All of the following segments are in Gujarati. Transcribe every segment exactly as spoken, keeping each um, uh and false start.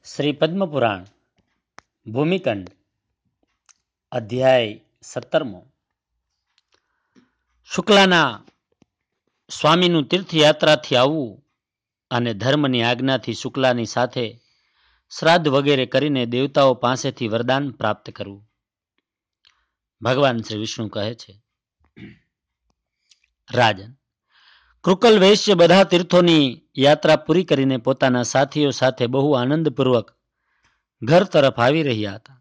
શ્રી પદ્મપુરાણ ભૂમિકંડ અધ્યાય સત્તરમો. શુક્લાના સ્વામીનું તીર્થયાત્રાથી આવવું અને ધર્મની આજ્ઞાથી શુક્લાની સાથે શ્રાદ્ધ વગેરે કરીને દેવતાઓ પાસેથી વરદાન પ્રાપ્ત કરવું. ભગવાન શ્રી વિષ્ણુ કહે છે, રાજન, કૃકલ વૈશ્ય બધા તીર્થોની યાત્રા પૂરી કરીને પોતાના સાથીઓ સાથે બહુ આનંદપૂર્વક ઘર તરફ આવી રહ્યા હતા.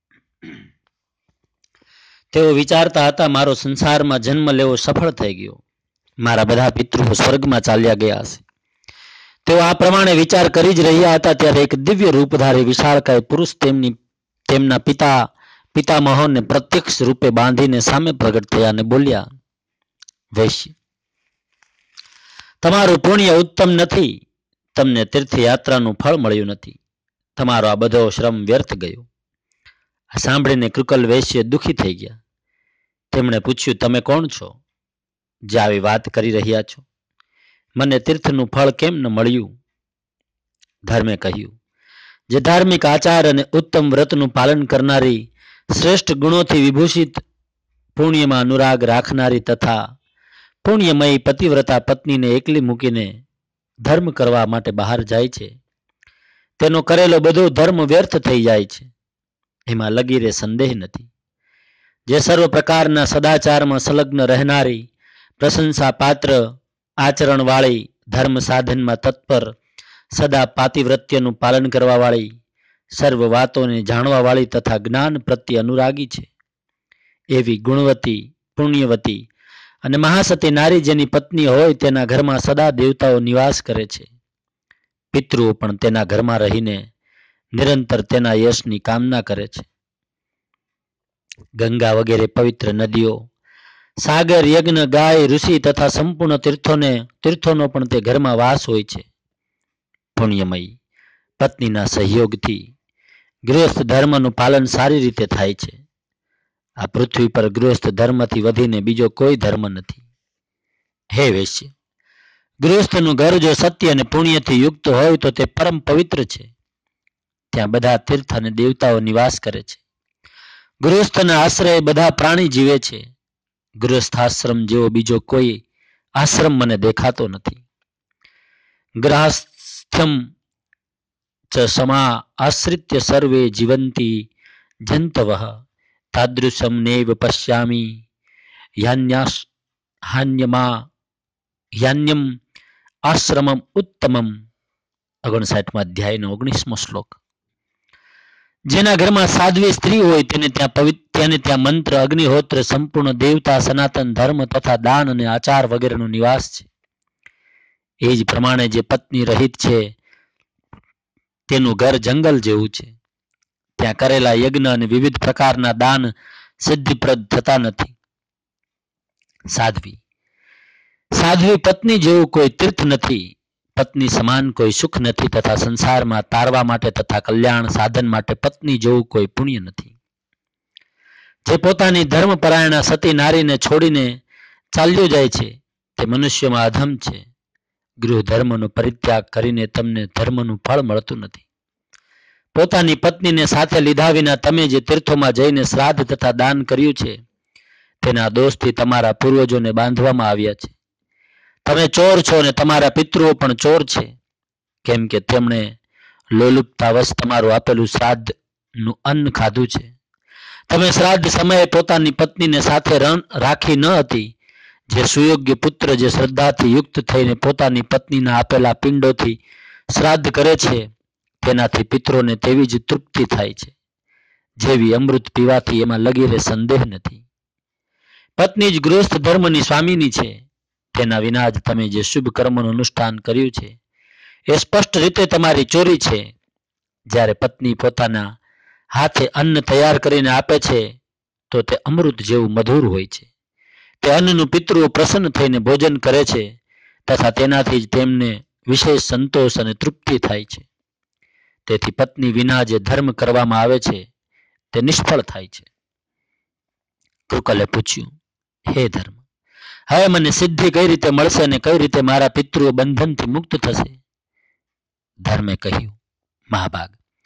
તેઓ વિચારતા હતા, મારો સંસારમાં જન્મ લેવો સફળ થઈ ગયો, મારા બધા પિતૃઓ સ્વર્ગમાં ચાલ્યા ગયા હશે. તેઓ આ પ્રમાણે વિચાર કરી જ રહ્યા હતા ત્યારે એક દિવ્ય રૂપધારી વિશાળકાય પુરુષ તેમની તેમના પિતા પિતામહોને પ્રત્યક્ષ રૂપે બાંધીને સામે પ્રગટ થયા અને બોલ્યા, વૈશ્ય, તમારું પુણ્ય ઉત્તમ નથી, તમને તીર્થયાત્રાનું ફળ મળ્યું નથી, તમારો આ બધો શ્રમ વ્યર્થ ગયો. આ સાંભળીને કૃકલ વૈશ્ય દુઃખી થઈ ગયા. તેમણે પૂછ્યું, તમે કોણ છો જે આવી વાત કરી રહ્યા છો? મને તીર્થનું ફળ કેમ ન મળ્યું? ધર્મે કહ્યું, જે ધાર્મિક આચાર અને ઉત્તમ વ્રતનું પાલન કરનારી, શ્રેષ્ઠ ગુણોથી વિભૂષિત, પુણ્યમાં અનુરાગ રાખનારી તથા પુણ્યમયી પતિવ્રતા પત્નીને એકલી મૂકીને ધર્મ કરવા માટે બહાર જાય છે, તેનો કરેલો બધો ધર્મ વ્યર્થ થઈ જાય છે, એમાં લગીરે સંદેહ નથી. જે સર્વ પ્રકારના સદાચારમાં સંલગ્ન રહેનારી, પ્રશંસા પાત્ર આચરણવાળી, ધર્મ સાધનમાં તત્પર, સદા પાતિવ્રત્યનું પાલન કરવાવાળી, સર્વ વાતોને જાણવાવાળી તથા જ્ઞાન પ્રત્યે અનુરાગી છે, એવી ગુણવતી, પુણ્યવતી અને મહાસતી નારી જેની પત્ની હોય તેના ઘરમાં સદા દેવતાઓ નિવાસ કરે છે. પિતૃઓ પણ તેના ઘરમાં રહીને નિરંતર તેના યશની કામના કરે છે. ગંગા વગેરે પવિત્ર નદીઓ, સાગર, યજ્ઞ, ગાય, ઋષિ તથા સંપૂર્ણ તીર્થોને તીર્થોનો પણ તે ઘરમાં વાસ હોય છે. પુણ્યમયી પત્નીના સહયોગથી ગૃહસ્થ ધર્મનું પાલન સારી રીતે થાય છે. આ પૃથ્વી પર ગૃહસ્થ ધર્મથી વધીને બીજો કોઈ ધર્મ નથી. હે વૈશ્ય, ગૃહસ્થનું ઘર જો સત્ય અને પુણ્યથી યુક્ત હોય તો તે પરમ પવિત્ર છે. ત્યાં બધા તીર્થ અને દેવતાઓ નિવાસ કરે છે. ગૃહસ્થના આશ્રય બધા પ્રાણી જીવે છે. ગૃહસ્થાશ્રમ જેવો બીજો કોઈ આશ્રમ મને દેખાતો નથી. ગ્રહસ્થ્યમ ચ સમા આશ્રિત્ય સર્વે જીવંતી જંતવઃ તાદૃશમ નૈવ પશ્યામિ યાન્યાસ હાન્યમા યાન્યમ આશ્રમમ ઉત્તમમ. ઓગણસાઠમાં અધ્યાયનો ઓગણીસમો શ્લોક. જેના ઘરમાં સાધ્વી સ્ત્રી હોય તેને ત્યાં પવિત્ર તેને ત્યાં મંત્ર, અગ્નિહોત્ર, સંપૂર્ણ દેવતા, સનાતન ધર્મ તથા દાન અને આચાર વગેરેનો નિવાસ છે. એ જ પ્રમાણે જે પત્ની રહિત છે તેનું ઘર જંગલ જેવું છે. ત્યાં કરેલા યજ્ઞ અને વિવિધ પ્રકારના દાન સિદ્ધિપ્રદ થતા નથી. સાધ્વી સાધ્વી પત્ની જેવું કોઈ તીર્થ નથી, પત્ની સમાન કોઈ સુખ નથી તથા સંસારમાં તારવા માટે તથા કલ્યાણ સાધન માટે પત્ની જેવું કોઈ પુણ્ય નથી. જે પોતાની ધર્મપરાયણા સતી નારીને છોડીને ચાલ્યો જાય છે તે મનુષ્યમાં અધમ છે. ગૃહ ધર્મનો પરિત્યાગ કરીને તમને ધર્મનું ફળ મળતું નથી. પોતાની પત્નીને સાથે લીધા વિના તમે જે તીર્થોમાં જઈને શ્રાદ્ધ તથા દાન કર્યું છે તેના દોષથી તમારા પૂર્વજોને બાંધવામાં આવ્યા છે. તમે ચોર છો અને તમારા પિતૃઓ પણ ચોર છે, કેમ કે તેમણે લોલુપતાવશ તમારું આપેલું શ્રાદ્ધનું અન્ન ખાધું છે. તમે શ્રાદ્ધ સમયે પોતાની પત્નીને સાથે રાખી ન હતી. જે સુયોગ્ય પુત્ર જે શ્રદ્ધાથી યુક્ત થઈને પોતાની પત્નીના આપેલા પિંડોથી શ્રાદ્ધ કરે છે તેનાથી પિતરોને તેવી જ તૃપ્તિ થાય છે જેવી અમૃત પીવાથી એમાં લગીરે સંદેહ નથી. પત્ની જ ગૃહસ્થ ધર્મની સ્વામીની છે. તેના વિના જ તમે જે શુભ કર્મનું અનુષ્ઠાન કર્યું છે એ સ્પષ્ટ રીતે તમારી ચોરી છે. જ્યારે પત્ની પોતાના હાથે અન્ન તૈયાર કરીને આપે છે તો તે અમૃત જેવું મધુર હોય છે. તે અન્નનું પિતૃઓ પ્રસન્ન થઈને ભોજન કરે છે તથા તેનાથી જ તેમને વિશેષ સંતોષ અને તૃપ્તિ થાય છે. તેથી પત્ની વિના જે ધર્મ કરવામાં આવે છે તે નિષ્ફળ થાય છે. કૃકલે પૂછ્યું, હે ધર્મ, હવે મને સિદ્ધિ કઈ રીતે મળશે અને કઈ રીતે મારા પિતૃઓ બંધનથી મુક્ત થશે? ધર્મે કહ્યું, મહાભાગ,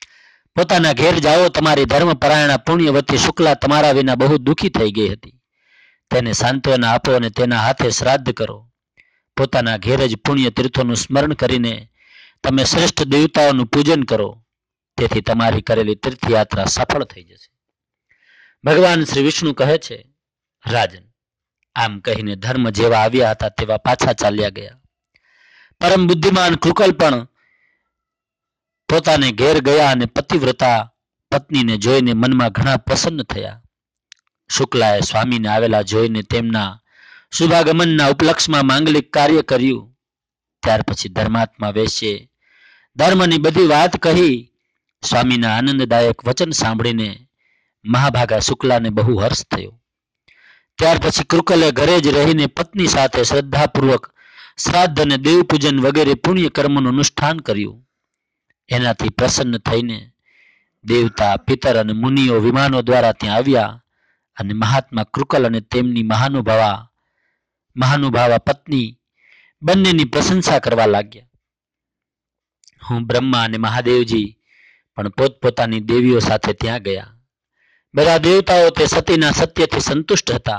પોતાના ઘેર જાઓ. તમારી ધર્મપરાયણા પુણ્યવતી શુક્લા તમારા વિના બહુ દુઃખી થઈ ગઈ હતી. તેને સાંત્વના આપો અને તેના હાથે શ્રાદ્ધ કરો. પોતાના ઘેર જ પુણ્ય તીર્થોનું સ્મરણ કરીને તમે શ્રેષ્ઠ દેવતાઓનું પૂજન કરો. તેથી તમારી કરેલી તીર્થયાત્રા સફળ થઈ જશે. ભગવાન શ્રી વિષ્ણુ કહે છે, રાજન, આમ કહીને ધર્મ જેવા આવ્યા હતા તેવા પાછા ચાલ્યા ગયા. પરમ બુદ્ધિમાન કૃકલ પણ પોતાને ઘેર ગયા અને પતિવ્રતા પત્નીને જોઈને મનમાં ઘણા પ્રસન્ન થયા. શુક્લાએ સ્વામીને આવેલા જોઈને તેમના શુભાગમનના ઉપલક્ષમાં માંગલિક કાર્ય કર્યું. ત્યાર પછી ધર્માત્મા વેશ્યે ધર્મની બધી વાત કહી. સ્વામીના આનંદદાયક વચન સાંભળીને મહાભાગા શુક્લાને બહુ હર્ષ થયો. ત્યાર પછી કૃકલે ઘરે જ રહીને પત્ની સાથે શ્રદ્ધાપૂર્વક શ્રાદ્ધ અને દેવપૂજન વગેરે પુણ્ય કર્મનું અનુષ્ઠાન કર્યું. એનાથી પ્રસન્ન થઈને દેવતા, પિતર અને મુનિઓ વિમાનો દ્વારા ત્યાં આવ્યા અને મહાત્મા કૃકલ અને તેમની મહાનુભાવા મહાનુભાવા પત્ની બંનેની પ્રશંસા કરવા લાગ્યા. હું બ્રહ્મા અને મહાદેવજી પણ પોતપોતાની દેવીઓ સાથે ત્યાં ગયા. બધા દેવતાઓ તે સતીના સત્યથી સંતુષ્ટ હતા.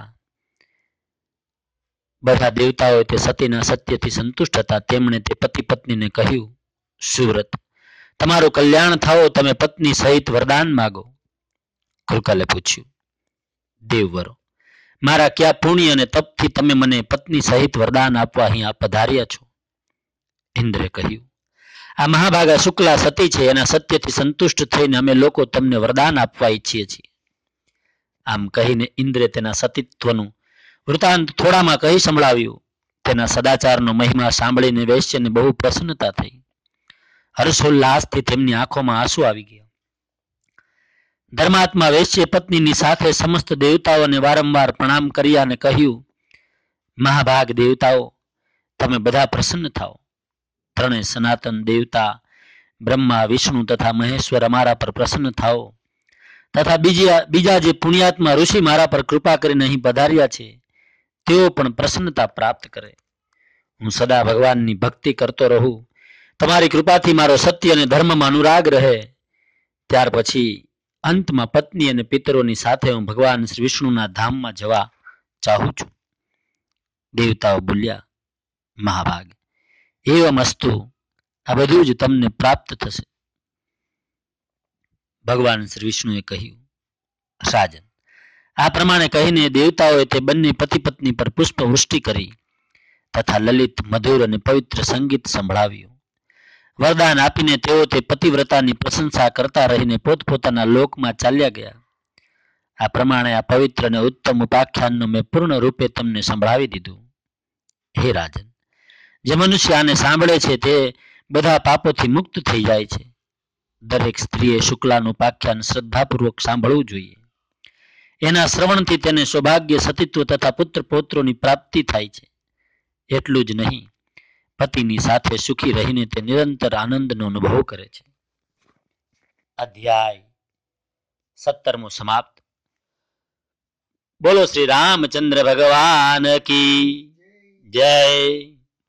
બધા દેવતાઓ તે સતીના સત્યથી સંતુષ્ટ હતા. તેમણે તે પતિ પત્નીને કહ્યું, સુવ્રત, તમારું કલ્યાણ થાઓ, તમે પત્ની સહિત વરદાન માગો. કૃકલે પૂછ્યું, દેવવરો, મારા ક્યાં પુણ્ય અને તપથી તમે મને પત્ની સહિત વરદાન આપવા અહીં પધાર્યા છો? ઇન્દ્રે કહ્યું, આ મહાભાગા શુક્લા સતી છે. એના સત્યથી સંતુષ્ટ થઈને અમે લોકો તમને વરદાન આપવા ઈચ્છીએ છીએ. આમ કહીને ઇન્દ્રે તેના સતીત્વનું વૃતાંત થોડામાં કહી સંભળાવ્યું. તેના સદાચારનો મહિમા સાંભળીને વૈશ્યને બહુ પ્રસન્નતા થઈ. હર્ષોલ્લાસથી તેમની આંખોમાં આંસુ આવી ગયા. ધર્માત્મા વૈશ્ય પત્નીની સાથે સમસ્ત દેવતાઓને વારંવાર પ્રણામ કર્યા અને કહ્યું, મહાભાગ દેવતાઓ, તમે બધા પ્રસન્ન થાઓ. ત્રણે સનાતન દેવતા બ્રહ્મા, વિષ્ણુ તથા મહેશ્વર અમારા પર પ્રસન્ન થાઓ. તથા બીજા બીજા જે પુણ્યાત્મા ઋષિ મારા પર કૃપા કરીને અહીં પધાર્યા છે તેઓ પણ પ્રસન્નતા પ્રાપ્ત કરે. હું સદા ભગવાનની ભક્તિ કરતો રહું. તમારી કૃપાથી મારો સત્ય અને ધર્મમાં અનુરાગ રહે. ત્યાર પછી અંતમાં પત્ની અને પિતરોની સાથે હું ભગવાન શ્રી વિષ્ણુના ધામમાં જવા ચાહું છું. દેવતાઓ બોલ્યા, મહાભાગ, એવમ અસ્તુ, આ બધું જ તમને પ્રાપ્ત થશે. ભગવાન શ્રી વિષ્ણુએ કહ્યું, રાજન, આ પ્રમાણે કહીને દેવતાઓએ તે બંને પતિ પત્ની પર પુષ્પ વૃષ્ટિ કરી તથા લલિત, મધુર અને પવિત્ર સંગીત સંભળાવ્યું. વરદાન આપીને તેઓ તે પતિવ્રતાની પ્રશંસા કરતા રહીને પોતપોતાના લોકમાં ચાલ્યા ગયા. આ પ્રમાણે આ પવિત્ર અને ઉત્તમ ઉપાખ્યાનનું મેં પૂર્ણ રૂપે તમને સંભળાવી દીધું. હે રાજન, જે મનુષ્ય આને સાંભળે છે તે બધા પાપોથી મુક્ત થઈ જાય છે. દરેક સ્ત્રીએ શુક્લાનું ઉપાખ્યાન શ્રદ્ધાપૂર્વક સાંભળવું જોઈએ. એના શ્રવણથી તેને સૌભાગ્ય, સતીત્વ તથા પુત્ર પૌત્રોની પ્રાપ્તિ થાય છે. એટલું જ નહીં, પતિની સાથે સુખી રહીને તે નિરંતર આનંદનો અનુભવ કરે છે. અધ્યાય સત્તરમો સમાપ્ત. બોલો શ્રી રામચંદ્ર ભગવાન કી જય.